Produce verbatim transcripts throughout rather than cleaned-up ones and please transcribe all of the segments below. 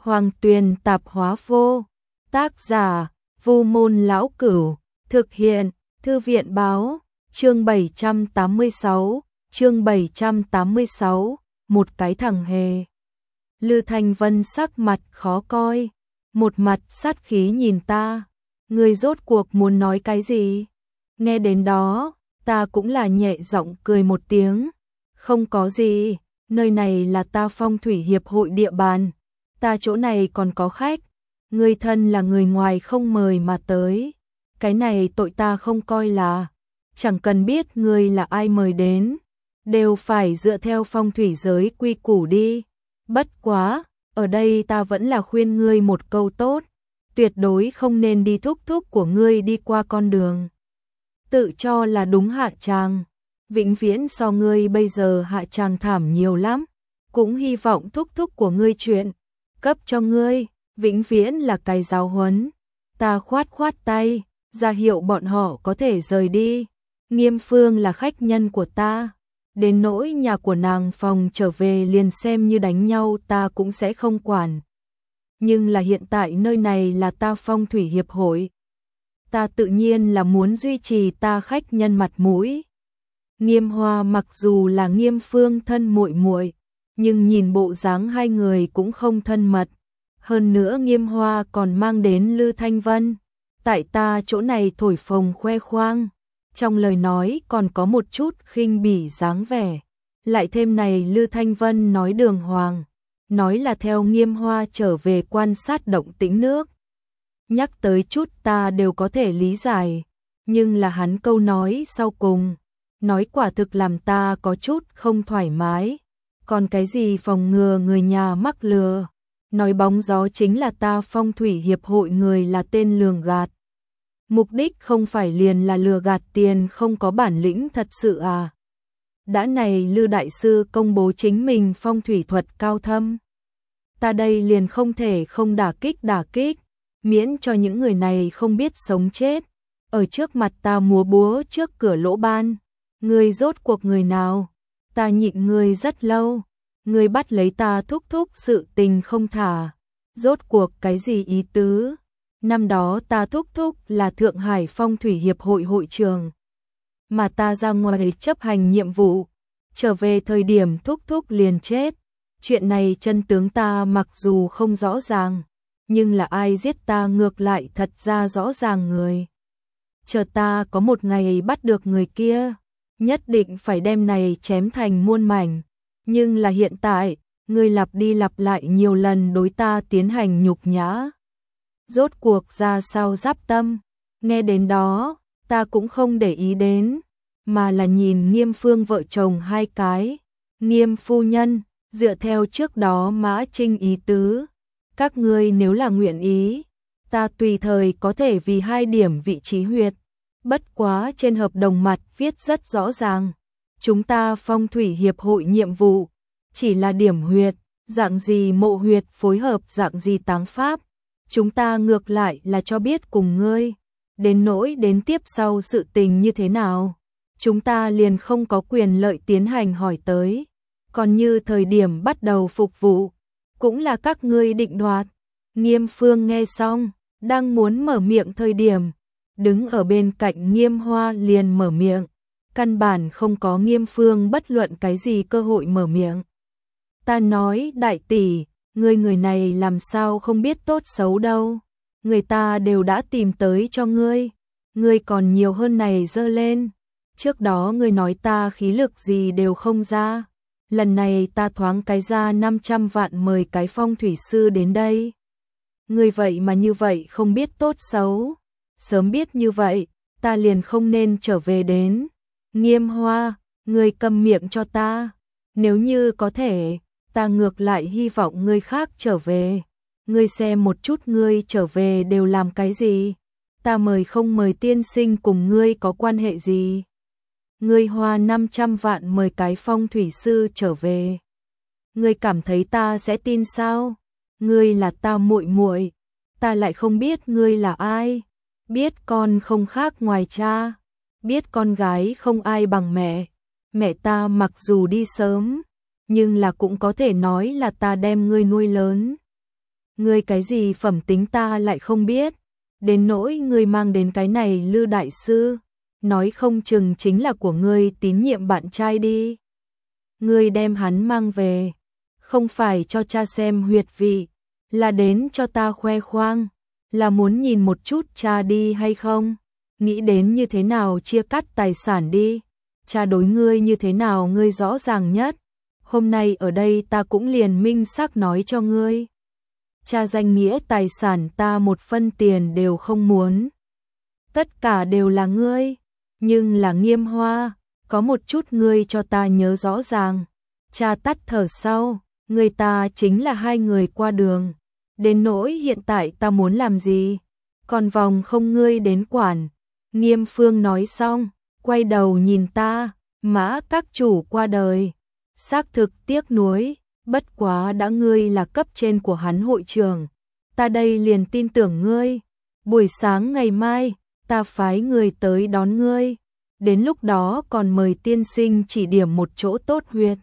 Hoàng Tuyền Tạp Hóa Vô. Tác giả: Vu Môn Lão Cửu. Thực hiện: Thư viện Báo. Chương bảy trăm tám mươi sáu. Chương bảy trăm tám mươi sáu. Một cái thằng hề. Lư Thanh Vân sắc mặt khó coi, một mặt sát khí nhìn ta. Ngươi rốt cuộc muốn nói cái gì? Nghe đến đó, ta cũng là nhẹ giọng cười một tiếng. Không có gì, nơi này là ta Phong Thủy Hiệp hội địa bàn. Ta chỗ này còn có khách. Ngươi thân là người ngoài không mời mà tới. Cái này tội ta không coi là. Chẳng cần biết ngươi là ai mời đến, đều phải dựa theo phong thủy giới quy củ đi. Bất quá, ở đây ta vẫn là khuyên ngươi một câu tốt. Tuyệt đối không nên đi thúc thúc của ngươi đi qua con đường tự cho là đúng hạ tràng. Vĩnh viễn so ngươi bây giờ hạ tràng thảm nhiều lắm. Cũng hy vọng thúc thúc của ngươi chuyện cấp cho ngươi, vĩnh viễn là cái giáo huấn. Ta khoát khoát tay, ra hiệu bọn họ có thể rời đi. Nghiêm Phương là khách nhân của ta. Đến nỗi nhà của nàng Phòng trở về liền xem như đánh nhau ta cũng sẽ không quản. Nhưng là hiện tại nơi này là ta Phong Thủy Hiệp hội. Ta tự nhiên là muốn duy trì ta khách nhân mặt mũi. Nghiêm Hoa mặc dù là Nghiêm Phương thân muội muội, nhưng nhìn bộ dáng hai người cũng không thân mật. Hơn nữa Nghiêm Hoa còn mang đến Lư Thanh Vân. Tại ta chỗ này thổi phồng khoe khoang. Trong lời nói còn có một chút khinh bỉ dáng vẻ. Lại thêm này Lư Thanh Vân nói đường hoàng, nói là theo Nghiêm Hoa trở về quan sát động tĩnh nước. Nhắc tới chút ta đều có thể lý giải, nhưng là hắn câu nói sau cùng, nói quả thực làm ta có chút không thoải mái. Còn cái gì phòng ngừa người nhà mắc lừa, nói bóng gió chính là ta Phong Thủy Hiệp hội người là tên lường gạt. Mục đích không phải liền là lừa gạt tiền không có bản lĩnh thật sự à? Đã này Lư đại sư công bố chính mình phong thủy thuật cao thâm, ta đây liền không thể không đả kích đả kích, miễn cho những người này không biết sống chết, ở trước mặt ta múa búa trước cửa lỗ ban. Ngươi rốt cuộc người nào? Ta nhịn ngươi rất lâu, ngươi bắt lấy ta thúc thúc sự tình không thả, rốt cuộc cái gì ý tứ? Năm đó ta thúc thúc là Thượng Hải Phong Thủy Hiệp hội hội trưởng, mà ta ra ngoài chấp hành nhiệm vụ, trở về thời điểm thúc thúc liền chết. Chuyện này chân tướng ta mặc dù không rõ ràng, nhưng là ai giết ta ngược lại thật ra rõ ràng người. Chờ ta có một ngày bắt được người kia, nhất định phải đem này chém thành muôn mảnh. Nhưng là hiện tại, ngươi lặp đi lặp lại nhiều lần đối ta tiến hành nhục nhã. Rốt cuộc ra sao giáp tâm? Nghe đến đó, ta cũng không để ý đến, mà là nhìn Nghiêm Phương vợ chồng hai cái. Nghiêm phu nhân, dựa theo trước đó Mã Trinh ý tứ, các ngươi nếu là nguyện ý, ta tùy thời có thể vì hai điểm vị trí huyệt. Bất quá trên hợp đồng mặt viết rất rõ ràng, chúng ta Phong Thủy Hiệp hội nhiệm vụ chỉ là điểm huyệt, dạng gì mộ huyệt phối hợp dạng gì táng pháp. Chúng ta ngược lại là cho biết cùng ngươi, đến nỗi đến tiếp sau sự tình như thế nào, chúng ta liền không có quyền lợi tiến hành hỏi tới. Còn như thời điểm bắt đầu phục vụ, cũng là các ngươi định đoạt. Nghiêm Phương nghe xong, đang muốn mở miệng thời điểm, đứng ở bên cạnh Nghiêm Hoa liền mở miệng, căn bản không có Nghiêm Phương bất luận cái gì cơ hội mở miệng. Ta nói đại tỷ, ngươi người này làm sao không biết tốt xấu đâu, người ta đều đã tìm tới cho ngươi, ngươi còn nhiều hơn này dơ lên. Trước đó ngươi nói ta khí lực gì đều không ra, lần này ta thoáng cái ra năm trăm vạn mời cái phong thủy sư đến đây. Ngươi vậy mà như vậy không biết tốt xấu, sớm biết như vậy, ta liền không nên trở về đến. Nghiêm Hoa, ngươi câm miệng cho ta, nếu như có thể, ta ngược lại hy vọng ngươi khác trở về. Ngươi xem một chút ngươi trở về đều làm cái gì, ta mời không mời tiên sinh cùng ngươi có quan hệ gì. Ngươi hoa năm trăm vạn mời cái phong thủy sư trở về, ngươi cảm thấy ta sẽ tin sao? Ngươi là ta muội muội, ta lại không biết ngươi là ai, biết con không khác ngoài cha, biết con gái không ai bằng mẹ. Mẹ ta mặc dù đi sớm, nhưng là cũng có thể nói là ta đem ngươi nuôi lớn. ngươi cái gì phẩm tính ta lại không biết, đến nỗi ngươi mang đến cái này Lư đại sư, nói không chừng chính là của ngươi tín nhiệm bạn trai đi. Ngươi đem hắn mang về, không phải cho cha xem huyệt vị, là đến cho ta khoe khoang, là muốn nhìn một chút cha đi hay không, nghĩ đến như thế nào chia cắt tài sản đi, cha đối ngươi như thế nào ngươi rõ ràng nhất, hôm nay ở đây ta cũng liền minh xác nói cho ngươi. Cha danh nghĩa tài sản ta một phân tiền đều không muốn. Tất cả đều là ngươi, nhưng là Nghiêm Hoa, có một chút ngươi cho ta nhớ rõ ràng. Cha tắt thở sau, người ta chính là hai người qua đường. Đến nỗi hiện tại ta muốn làm gì, còn vòng không ngươi đến quản. Nghiêm Phương nói xong, quay đầu nhìn ta, Mã các chủ qua đời. Xác thực tiếc nuối, bất quá đã ngươi là cấp trên của hắn hội trưởng. Ta đây liền tin tưởng ngươi. Buổi sáng ngày mai, ta phái người tới đón ngươi. Đến lúc đó còn mời tiên sinh chỉ điểm một chỗ tốt huyệt.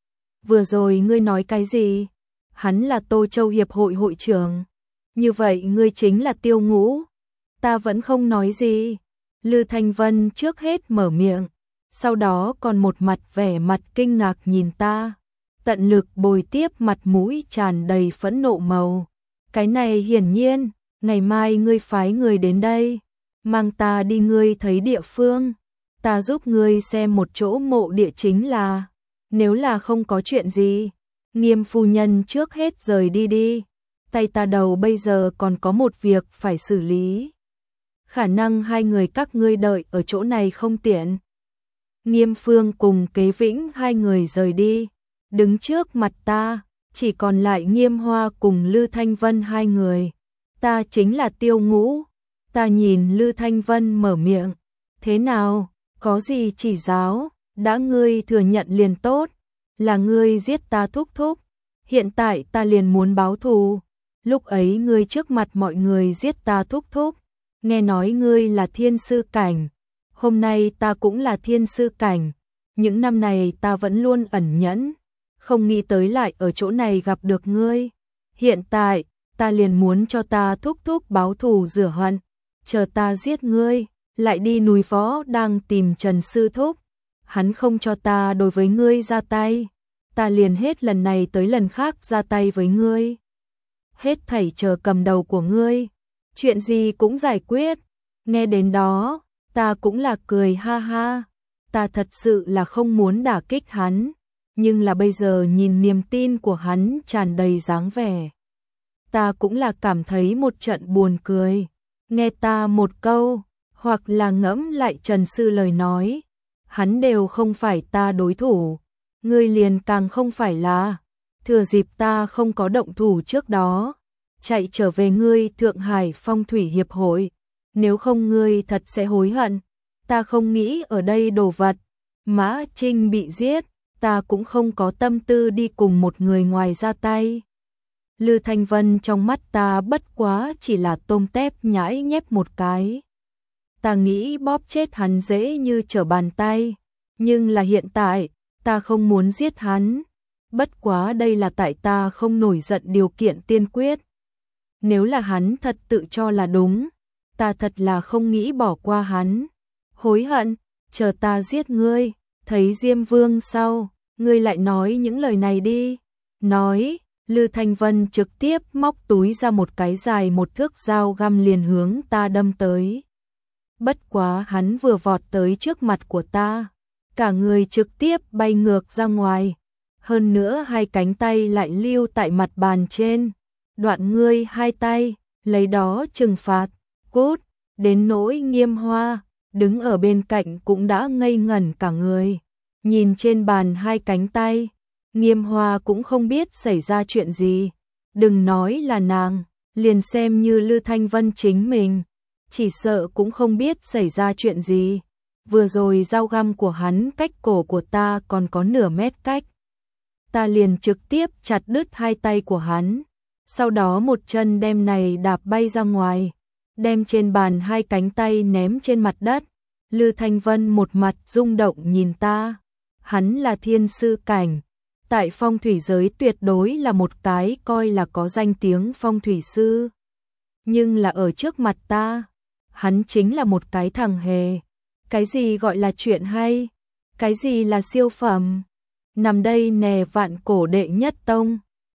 Vừa rồi ngươi nói cái gì? Hắn là Tô Châu Hiệp hội hội trưởng. Như vậy ngươi chính là Tiêu Ngũ. Ta vẫn không nói gì. Lư Thanh Vân trước hết mở miệng, sau đó còn một mặt vẻ mặt kinh ngạc nhìn ta, tận lực bồi tiếp mặt mũi tràn đầy phẫn nộ màu. Cái này hiển nhiên, ngày mai ngươi phái người đến đây, mang ta đi ngươi thấy địa phương, ta giúp ngươi xem một chỗ mộ địa chính là, nếu là không có chuyện gì, Nghiêm phu nhân trước hết rời đi đi, tay ta đầu bây giờ còn có một việc phải xử lý. Khả năng hai người các ngươi đợi ở chỗ này không tiện. Nghiêm Phương cùng Kế Vĩnh hai người rời đi, đứng trước mặt ta, chỉ còn lại Nghiêm Hoa cùng Lư Thanh Vân hai người. Ta chính là Tiêu Ngũ. Ta nhìn Lư Thanh Vân mở miệng, thế nào, có gì chỉ giáo, đã ngươi thừa nhận liền tốt, là ngươi giết ta thúc thúc, hiện tại ta liền muốn báo thù, lúc ấy ngươi trước mặt mọi người giết ta thúc thúc, nghe nói ngươi là thiên sư cảnh, hôm nay ta cũng là thiên sư cảnh, những năm này ta vẫn luôn ẩn nhẫn, không nghĩ tới lại ở chỗ này gặp được ngươi, hiện tại, ta liền muốn cho ta thúc thúc báo thù rửa hận, chờ ta giết ngươi, lại đi núi Võ đang tìm Trần sư thúc, hắn không cho ta đối với ngươi ra tay, ta liền hết lần này tới lần khác ra tay với ngươi. Hết thảy chờ cầm đầu của ngươi, chuyện gì cũng giải quyết. Nghe đến đó, ta cũng là cười ha ha, ta thật sự là không muốn đả kích hắn, nhưng là bây giờ nhìn niềm tin của hắn tràn đầy dáng vẻ, ta cũng là cảm thấy một trận buồn cười. Nghe ta một câu, hoặc là ngẫm lại Trần sư lời nói, hắn đều không phải ta đối thủ, ngươi liền càng không phải là. Thừa dịp ta không có động thủ trước đó, chạy trở về ngươi Thượng Hải Phong Thủy Hiệp hội, nếu không ngươi thật sẽ hối hận. Ta không nghĩ ở đây đồ vật, Mã Trinh bị giết, ta cũng không có tâm tư đi cùng một người ngoài ra tay. Lư Thanh Vân trong mắt ta bất quá chỉ là tôm tép nhãi nhép một cái. Ta nghĩ bóp chết hắn dễ như trở bàn tay, nhưng là hiện tại, ta không muốn giết hắn. Bất quá đây là tại ta không nổi giận điều kiện tiên quyết. Nếu là hắn thật tự cho là đúng, ta thật là không nghĩ bỏ qua hắn. Hối hận, chờ ta giết ngươi, thấy Diêm Vương sau, ngươi lại nói những lời này đi. Nói, Lư Thanh Vân trực tiếp móc túi ra một cái dài một thước dao găm liền hướng ta đâm tới. Bất quá hắn vừa vọt tới trước mặt của ta, cả người trực tiếp bay ngược ra ngoài. Hơn nữa hai cánh tay lại lưu tại mặt bàn trên, đoạn ngươi hai tay, lấy đó trừng phạt, cút, đến nỗi Nghiêm Hoa, đứng ở bên cạnh cũng đã ngây ngẩn cả người, nhìn trên bàn hai cánh tay, Nghiêm Hoa cũng không biết xảy ra chuyện gì, đừng nói là nàng, liền xem như Lư Thanh Vân chính mình, chỉ sợ cũng không biết xảy ra chuyện gì, vừa rồi dao găm của hắn cách cổ của ta còn có nửa mét cách. Ta liền trực tiếp chặt đứt hai tay của hắn, sau đó một chân đem này đạp bay ra ngoài, đem trên bàn hai cánh tay ném trên mặt đất. Lư Thanh Vân một mặt rung động nhìn ta, hắn là thiên sư cảnh, tại phong thủy giới tuyệt đối là một cái coi là có danh tiếng phong thủy sư. Nhưng là ở trước mặt ta, hắn chính là một cái thằng hề. Cái gì gọi là chuyện hay? Cái gì là siêu phẩm? Nằm đây nè vạn cổ đệ nhất tông.